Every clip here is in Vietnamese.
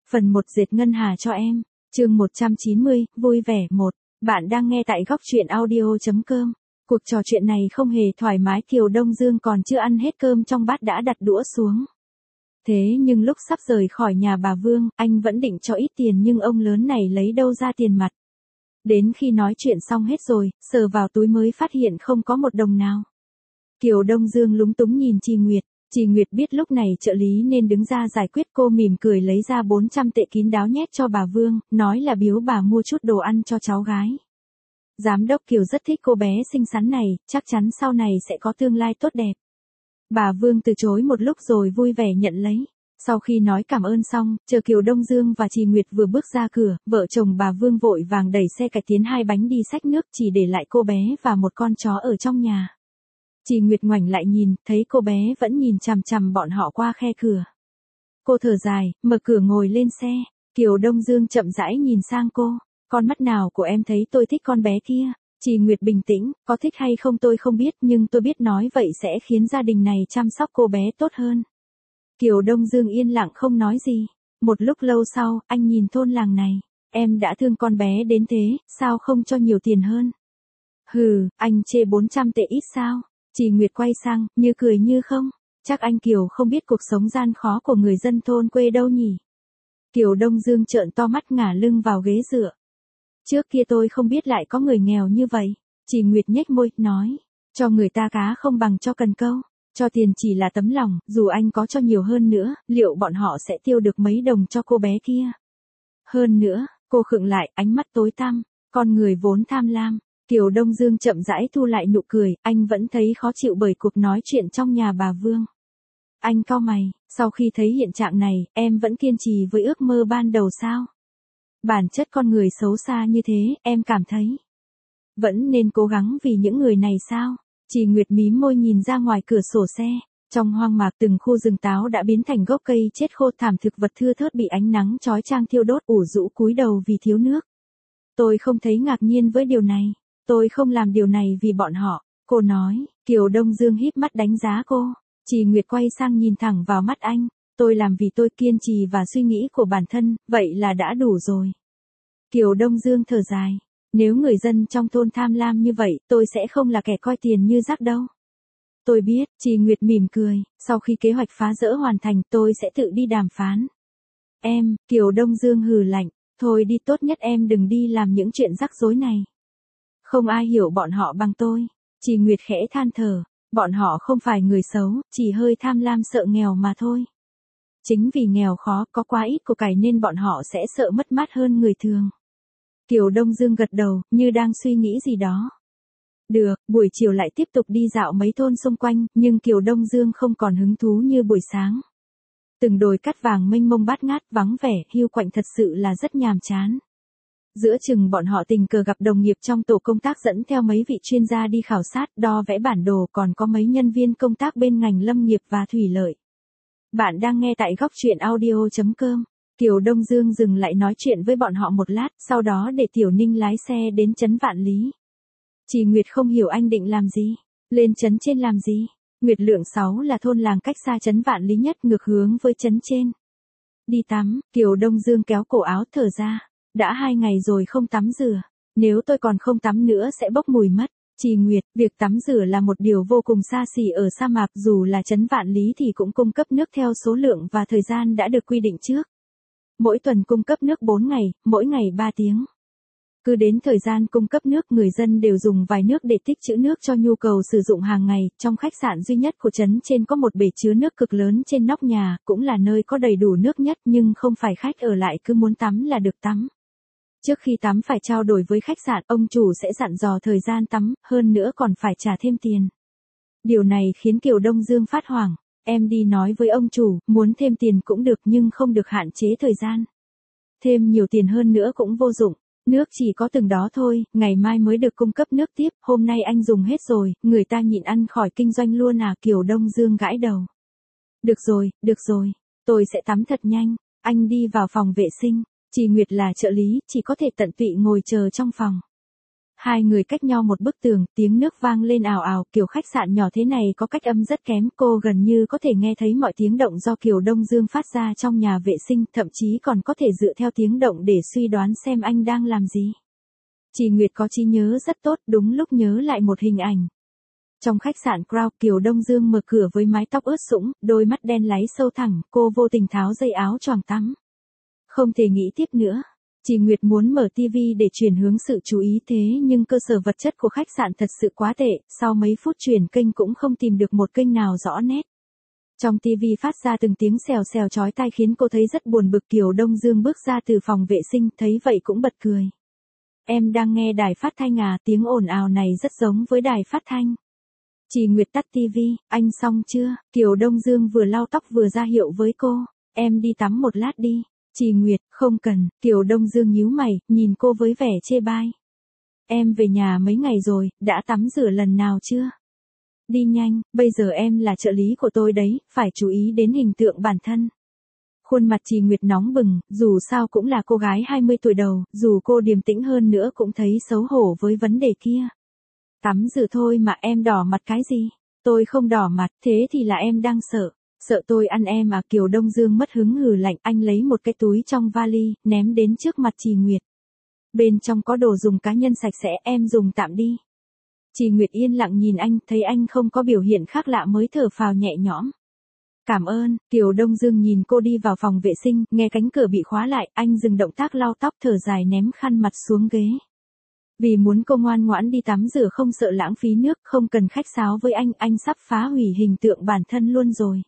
Phần 1 dệt ngân hà cho em. Chương 190, vui vẻ 1. Bạn đang nghe tại góc truyện audio.com. Cuộc trò chuyện này không hề thoải mái, Kiều Đông Dương còn chưa ăn hết cơm trong bát đã đặt đũa xuống. Thế nhưng lúc sắp rời khỏi nhà bà Vương, anh vẫn định cho ít tiền nhưng ông lớn này lấy đâu ra tiền mặt. Đến khi nói chuyện xong hết rồi, sờ vào túi mới phát hiện không có một đồng nào. Kiều Đông Dương lúng túng nhìn Chị Nguyệt. Chị Nguyệt biết lúc này trợ lý nên đứng ra giải quyết, cô mỉm cười lấy ra 400 tệ kín đáo nhét cho bà Vương, nói là biếu bà mua chút đồ ăn cho cháu gái. Giám đốc Kiều rất thích cô bé xinh xắn này, chắc chắn sau này sẽ có tương lai tốt đẹp. Bà Vương từ chối một lúc rồi vui vẻ nhận lấy. Sau khi nói cảm ơn xong, chờ Kiều Đông Dương và Chị Nguyệt vừa bước ra cửa, vợ chồng bà Vương vội vàng đẩy xe cải tiến 2 bánh đi xách nước, chỉ để lại cô bé và một con chó ở trong nhà. Chị Nguyệt ngoảnh lại nhìn, thấy cô bé vẫn nhìn chằm chằm bọn họ qua khe cửa. Cô thở dài, mở cửa ngồi lên xe. Kiều Đông Dương chậm rãi nhìn sang cô. Con mắt nào của em thấy tôi thích con bé kia? Chị Nguyệt bình tĩnh, có thích hay không tôi không biết nhưng tôi biết nói vậy sẽ khiến gia đình này chăm sóc cô bé tốt hơn. Kiều Đông Dương yên lặng không nói gì. Một lúc lâu sau, anh nhìn thôn làng này. Em đã thương con bé đến thế, sao không cho nhiều tiền hơn? Hừ, anh chê 400 tệ ít sao? Chị Nguyệt quay sang, như cười như không. Chắc anh Kiều không biết cuộc sống gian khó của người dân thôn quê đâu nhỉ? Kiều Đông Dương trợn to mắt ngả lưng vào ghế dựa. Trước kia tôi không biết lại có người nghèo như vậy. Chị Nguyệt nhếch môi, nói. Cho người ta cá không bằng cho cần câu. Cho tiền chỉ là tấm lòng, dù anh có cho nhiều hơn nữa, liệu bọn họ sẽ tiêu được mấy đồng cho cô bé kia? Hơn nữa, cô khựng lại, ánh mắt tối tăm. Con người vốn tham lam. Kiều Đông Dương chậm rãi thu lại nụ cười, anh vẫn thấy khó chịu bởi cuộc nói chuyện trong nhà bà Vương. Anh cau mày, sau khi thấy hiện trạng này, em vẫn kiên trì với ước mơ ban đầu sao? Bản chất con người xấu xa như thế, em cảm thấy vẫn nên cố gắng vì những người này sao? Chị Nguyệt mím môi nhìn ra ngoài cửa sổ xe. Trong hoang mạc từng khu rừng táo đã biến thành gốc cây chết khô, thảm thực vật thưa thớt bị ánh nắng chói chang thiêu đốt, ủ rũ cúi đầu vì thiếu nước. Tôi không thấy ngạc nhiên với điều này. Tôi không làm điều này vì bọn họ, cô nói. Kiều Đông Dương híp mắt đánh giá cô. Chị Nguyệt quay sang nhìn thẳng vào mắt anh. Tôi làm vì tôi kiên trì và suy nghĩ của bản thân, vậy là đã đủ rồi. Kiều Đông Dương thở dài. Nếu người dân trong thôn tham lam như vậy, tôi sẽ không là kẻ coi tiền như rác đâu. Tôi biết, chị Nguyệt mỉm cười, sau khi kế hoạch phá rỡ hoàn thành tôi sẽ tự đi đàm phán. Em, Kiều Đông Dương hừ lạnh, thôi đi, tốt nhất em đừng đi làm những chuyện rắc rối này. Không ai hiểu bọn họ bằng tôi. Chị Nguyệt khẽ than thở, bọn họ không phải người xấu, chỉ hơi tham lam sợ nghèo mà thôi. Chính vì nghèo khó, có quá ít của cải nên bọn họ sẽ sợ mất mát hơn người thường. Kiều Đông Dương gật đầu, như đang suy nghĩ gì đó. Được, buổi chiều lại tiếp tục đi dạo mấy thôn xung quanh, nhưng Kiều Đông Dương không còn hứng thú như buổi sáng. Từng đồi cát vàng mênh mông bát ngát, vắng vẻ, hiu quạnh thật sự là rất nhàm chán. Giữa chừng bọn họ tình cờ gặp đồng nghiệp trong tổ công tác dẫn theo mấy vị chuyên gia đi khảo sát, đo vẽ bản đồ, còn có mấy nhân viên công tác bên ngành lâm nghiệp và thủy lợi. Bạn đang nghe tại góc truyện audio.com. Kiều Đông Dương dừng lại nói chuyện với bọn họ một lát, sau đó để Tiểu Ninh lái xe đến trấn Vạn Lý. Chị Nguyệt không hiểu anh định làm gì. Lên trấn trên làm gì? Nguyệt Lượng 6 là thôn làng cách xa trấn Vạn Lý nhất, ngược hướng với trấn trên. Đi tắm, Kiều Đông Dương kéo cổ áo thở ra. Đã 2 ngày rồi không tắm rửa. Nếu tôi còn không tắm nữa sẽ bốc mùi mất. Chị Nguyệt, việc tắm rửa là một điều vô cùng xa xỉ ở sa mạc, dù là trấn Vạn Lý thì cũng cung cấp nước theo số lượng và thời gian đã được quy định trước. Mỗi tuần cung cấp nước 4 ngày, mỗi ngày 3 tiếng. Cứ đến thời gian cung cấp nước, người dân đều dùng vài nước để tích trữ nước cho nhu cầu sử dụng hàng ngày. Trong khách sạn duy nhất của trấn trên có một bể chứa nước cực lớn trên nóc nhà, cũng là nơi có đầy đủ nước nhất, nhưng không phải khách ở lại cứ muốn tắm là được tắm. Trước khi tắm phải trao đổi với khách sạn, ông chủ sẽ dặn dò thời gian tắm, hơn nữa còn phải trả thêm tiền. Điều này khiến Kiều Đông Dương phát hoảng. Em đi nói với ông chủ, muốn thêm tiền cũng được nhưng không được hạn chế thời gian. Thêm nhiều tiền hơn nữa cũng vô dụng. Nước chỉ có từng đó thôi, ngày mai mới được cung cấp nước tiếp, hôm nay anh dùng hết rồi, người ta nhịn ăn khỏi kinh doanh luôn à? Kiều Đông Dương gãi đầu. Được rồi, tôi sẽ tắm thật nhanh. Anh đi vào phòng vệ sinh. Chị Nguyệt là trợ lý, chỉ có thể tận tụy ngồi chờ trong phòng. Hai người cách nhau một bức tường, tiếng nước vang lên ào ào, kiểu khách sạn nhỏ thế này có cách âm rất kém, cô gần như có thể nghe thấy mọi tiếng động do Kiều Đông Dương phát ra trong nhà vệ sinh, thậm chí còn có thể dựa theo tiếng động để suy đoán xem anh đang làm gì. Chị Nguyệt có trí nhớ rất tốt, đúng lúc nhớ lại một hình ảnh. Trong khách sạn Crown, Kiều Đông Dương mở cửa với mái tóc ướt sũng, đôi mắt đen láy sâu thẳm, cô vô tình tháo dây áo choàng tắm. Không thể nghĩ tiếp nữa. Chị Nguyệt muốn mở TV để chuyển hướng sự chú ý thế nhưng cơ sở vật chất của khách sạn thật sự quá tệ, sau mấy phút chuyển kênh cũng không tìm được một kênh nào rõ nét. Trong TV phát ra từng tiếng xèo xèo chói tai khiến cô thấy rất buồn bực. Kiều Đông Dương bước ra từ phòng vệ sinh, thấy vậy cũng bật cười. Em đang nghe đài phát thanh à, tiếng ồn ào này rất giống với đài phát thanh. Chị Nguyệt tắt TV, anh xong chưa? Kiều Đông Dương vừa lau tóc vừa ra hiệu với cô, em đi tắm một lát đi. Chị Nguyệt, không cần, Kiều Đông Dương nhíu mày, nhìn cô với vẻ chê bai. Em về nhà mấy ngày rồi, đã tắm rửa lần nào chưa? Đi nhanh, bây giờ em là trợ lý của tôi đấy, phải chú ý đến hình tượng bản thân. Khuôn mặt chị Nguyệt nóng bừng, dù sao cũng là cô gái 20 tuổi đầu, dù cô điềm tĩnh hơn nữa cũng thấy xấu hổ với vấn đề kia. Tắm rửa thôi mà em đỏ mặt cái gì? Tôi không đỏ mặt, thế thì là em đang sợ. Sợ tôi ăn em à? Kiều Đông Dương mất hứng hừ lạnh, anh lấy một cái túi trong vali, ném đến trước mặt chị Nguyệt. Bên trong có đồ dùng cá nhân sạch sẽ, em dùng tạm đi. Chị Nguyệt yên lặng nhìn anh, thấy anh không có biểu hiện khác lạ mới thở phào nhẹ nhõm. Cảm ơn. Kiều Đông Dương nhìn cô đi vào phòng vệ sinh, nghe cánh cửa bị khóa lại, anh dừng động tác lau tóc, thở dài ném khăn mặt xuống ghế. Vì muốn cô ngoan ngoãn đi tắm rửa không sợ lãng phí nước, không cần khách sáo với anh sắp phá hủy hình tượng bản thân luôn rồi.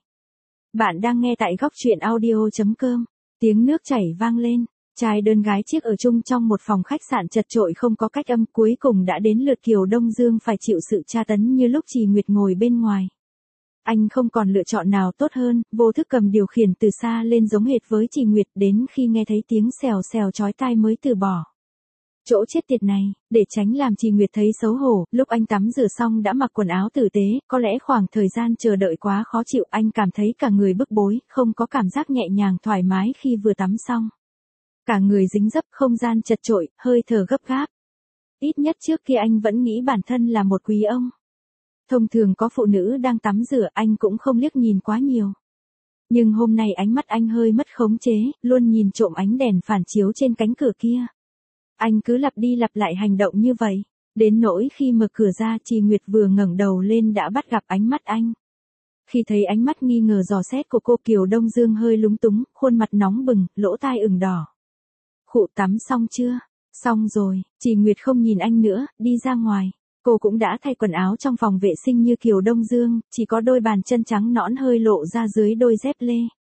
Bạn đang nghe tại góc truyện audio.com. Tiếng nước chảy vang lên. Trai đơn gái chiếc ở chung trong một phòng khách sạn chật chội không có cách âm, cuối cùng đã đến lượt Kiều Đông Dương phải chịu sự tra tấn như lúc chị Nguyệt ngồi bên ngoài. Anh không còn lựa chọn nào tốt hơn, vô thức cầm điều khiển từ xa lên giống hệt với chị Nguyệt, đến khi nghe thấy tiếng xèo xèo chói tai mới từ bỏ. Chỗ chết tiệt này, để tránh làm chị Nguyệt thấy xấu hổ, lúc anh tắm rửa xong đã mặc quần áo tử tế, có lẽ khoảng thời gian chờ đợi quá khó chịu, anh cảm thấy cả người bức bối, không có cảm giác nhẹ nhàng thoải mái khi vừa tắm xong. Cả người dính dấp, không gian chật chội, hơi thở gấp gáp. Ít nhất trước kia anh vẫn nghĩ bản thân là một quý ông. Thông thường có phụ nữ đang tắm rửa anh cũng không liếc nhìn quá nhiều. Nhưng hôm nay ánh mắt anh hơi mất khống chế, luôn nhìn trộm ánh đèn phản chiếu trên cánh cửa kia. Anh cứ lặp đi lặp lại hành động như vậy, đến nỗi khi mở cửa ra chị Nguyệt vừa ngẩng đầu lên đã bắt gặp ánh mắt anh. Khi thấy ánh mắt nghi ngờ dò xét của cô, Kiều Đông Dương hơi lúng túng, khuôn mặt nóng bừng, lỗ tai ửng đỏ. Khụ, tắm xong chưa? Xong rồi. Chị Nguyệt không nhìn anh nữa, đi ra ngoài. Cô cũng đã thay quần áo trong phòng vệ sinh như Kiều Đông Dương, chỉ có đôi bàn chân trắng nõn hơi lộ ra dưới đôi dép lê.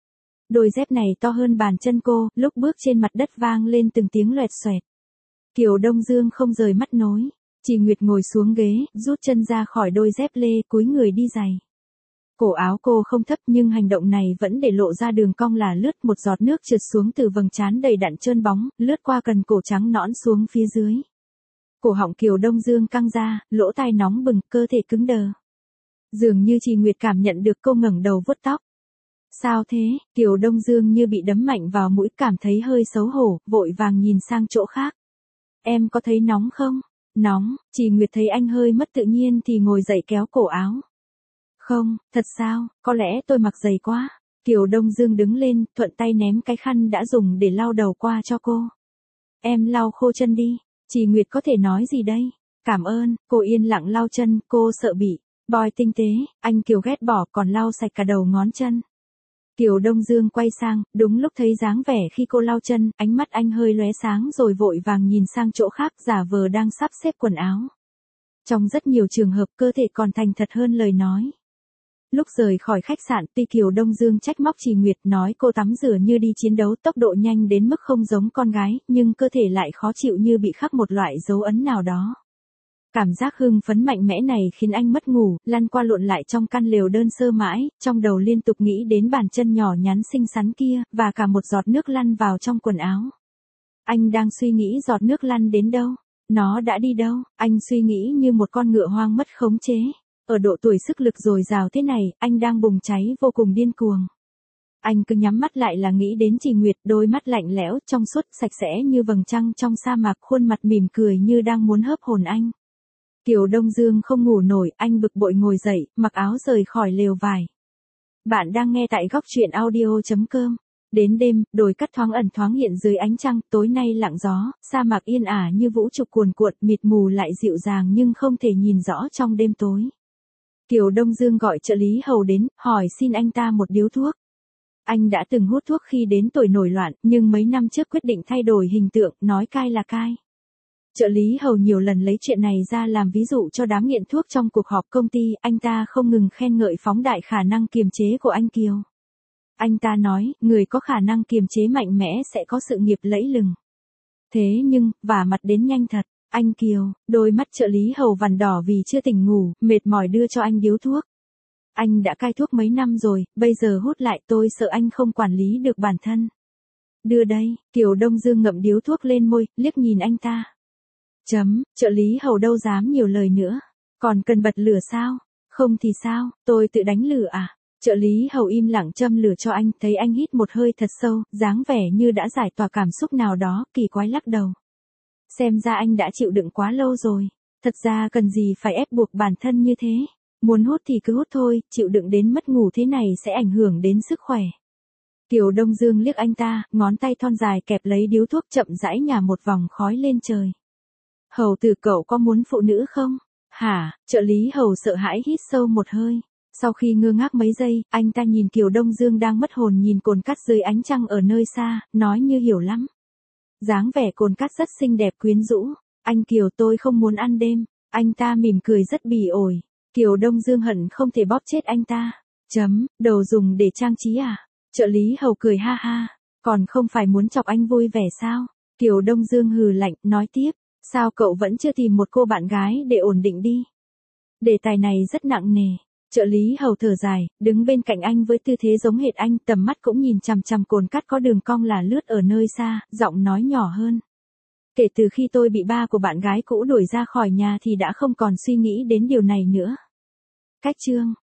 Đôi dép này to hơn bàn chân cô, lúc bước trên mặt đất vang lên từng tiếng loẹt xoẹt. Kiều Đông Dương không rời mắt nối. Chị Nguyệt ngồi xuống ghế, rút chân ra khỏi đôi dép lê, cúi người đi giày. Cổ áo cô không thấp nhưng hành động này vẫn để lộ ra đường cong là lướt, một giọt nước trượt xuống từ vầng trán đầy đặn trơn bóng, lướt qua cần cổ trắng nõn xuống phía dưới. Cổ họng Kiều Đông Dương căng ra, lỗ tai nóng bừng, cơ thể cứng đờ. Dường như chị Nguyệt cảm nhận được cô ngẩng đầu vuốt tóc. Sao thế? Kiều Đông Dương như bị đấm mạnh vào mũi, cảm thấy hơi xấu hổ, vội vàng nhìn sang chỗ khác. Em có thấy nóng không? Nóng. Chị Nguyệt thấy anh hơi mất tự nhiên thì ngồi dậy kéo cổ áo. Không, thật sao, có lẽ tôi mặc dày quá. Kiều Đông Dương đứng lên, thuận tay ném cái khăn đã dùng để lau đầu qua cho cô. Em lau khô chân đi. Chị Nguyệt có thể nói gì đây? Cảm ơn. Cô yên lặng lau chân, cô sợ bị boy tinh tế. Anh Kiều ghét bỏ, còn lau sạch cả đầu ngón chân. Kiều Đông Dương quay sang, đúng lúc thấy dáng vẻ khi cô lau chân, ánh mắt anh hơi lóe sáng rồi vội vàng nhìn sang chỗ khác, giả vờ đang sắp xếp quần áo. Trong rất nhiều trường hợp cơ thể còn thành thật hơn lời nói. Lúc rời khỏi khách sạn, tuy Kiều Đông Dương trách móc chị Nguyệt, nói cô tắm rửa như đi chiến đấu, tốc độ nhanh đến mức không giống con gái, nhưng cơ thể lại khó chịu như bị khắc một loại dấu ấn nào đó. Cảm giác hưng phấn mạnh mẽ này khiến anh mất ngủ, lăn qua lộn lại trong căn lều đơn sơ mãi, trong đầu liên tục nghĩ đến bàn chân nhỏ nhắn xinh xắn kia, và cả một giọt nước lăn vào trong quần áo. Anh đang suy nghĩ giọt nước lăn đến đâu? Nó đã đi đâu? Anh suy nghĩ như một con ngựa hoang mất khống chế. Ở độ tuổi sức lực dồi dào thế này, anh đang bùng cháy vô cùng điên cuồng. Anh cứ nhắm mắt lại là nghĩ đến Trì Nguyệt, đôi mắt lạnh lẽo, trong suốt, sạch sẽ như vầng trăng trong sa mạc, khuôn mặt mỉm cười như đang muốn hớp hồn anh. Kiều Đông Dương không ngủ nổi, anh bực bội ngồi dậy, mặc áo rời khỏi lều vải. Bạn đang nghe tại góc truyện audio.com. Đến đêm, đồi cát thoáng ẩn thoáng hiện dưới ánh trăng, tối nay lặng gió, sa mạc yên ả như vũ trụ cuồn cuộn, mịt mù lại dịu dàng nhưng không thể nhìn rõ trong đêm tối. Kiều Đông Dương gọi trợ lý hầu đến, hỏi xin anh ta một điếu thuốc. Anh đã từng hút thuốc khi đến tuổi nổi loạn, nhưng mấy năm trước quyết định thay đổi hình tượng, nói cai là cai. Trợ lý hầu nhiều lần lấy chuyện này ra làm ví dụ cho đám nghiện thuốc trong cuộc họp công ty, anh ta không ngừng khen ngợi phóng đại khả năng kiềm chế của anh Kiều. Anh ta nói, người có khả năng kiềm chế mạnh mẽ sẽ có sự nghiệp lẫy lừng. Thế nhưng, vả mặt đến nhanh thật, anh Kiều, đôi mắt trợ lý hầu vằn đỏ vì chưa tỉnh ngủ, mệt mỏi đưa cho anh điếu thuốc. Anh đã cai thuốc mấy năm rồi, bây giờ hút lại tôi sợ anh không quản lý được bản thân. Đưa đây, Kiều Đông Dương ngậm điếu thuốc lên môi, liếc nhìn anh ta. Trợ lý hầu đâu dám nhiều lời nữa. Còn cần bật lửa sao? Không thì sao, tôi tự đánh lửa à? Trợ lý hầu im lặng châm lửa cho anh, thấy anh hít một hơi thật sâu, dáng vẻ như đã giải tỏa cảm xúc nào đó, kỳ quái lắc đầu. Xem ra anh đã chịu đựng quá lâu rồi. Thật ra cần gì phải ép buộc bản thân như thế. Muốn hút thì cứ hút thôi, chịu đựng đến mất ngủ thế này sẽ ảnh hưởng đến sức khỏe. Kiều Đông Dương liếc anh ta, ngón tay thon dài kẹp lấy điếu thuốc chậm rãi nhả một vòng khói lên trời. Hầu tử cậu có muốn phụ nữ không? Hả? Trợ lý hầu sợ hãi hít sâu một hơi. Sau khi ngơ ngác mấy giây, anh ta nhìn Kiều Đông Dương đang mất hồn nhìn cồn cát dưới ánh trăng ở nơi xa, nói như hiểu lắm. Dáng vẻ cồn cát rất xinh đẹp quyến rũ. Anh Kiều tôi không muốn ăn đêm. Anh ta mỉm cười rất bỉ ổi. Kiều Đông Dương hận không thể bóp chết anh ta. Đầu dùng để trang trí à? Trợ lý hầu cười ha ha. Còn không phải muốn chọc anh vui vẻ sao? Kiều Đông Dương hừ lạnh, nói tiếp. Sao cậu vẫn chưa tìm một cô bạn gái để ổn định đi? Đề tài này rất nặng nề. Trợ lý hầu thở dài, đứng bên cạnh anh với tư thế giống hệt anh, tầm mắt cũng nhìn chằm chằm cồn cát có đường cong là lướt ở nơi xa, giọng nói nhỏ hơn. Kể từ khi tôi bị ba của bạn gái cũ đuổi ra khỏi nhà thì đã không còn suy nghĩ đến điều này nữa. Cách chương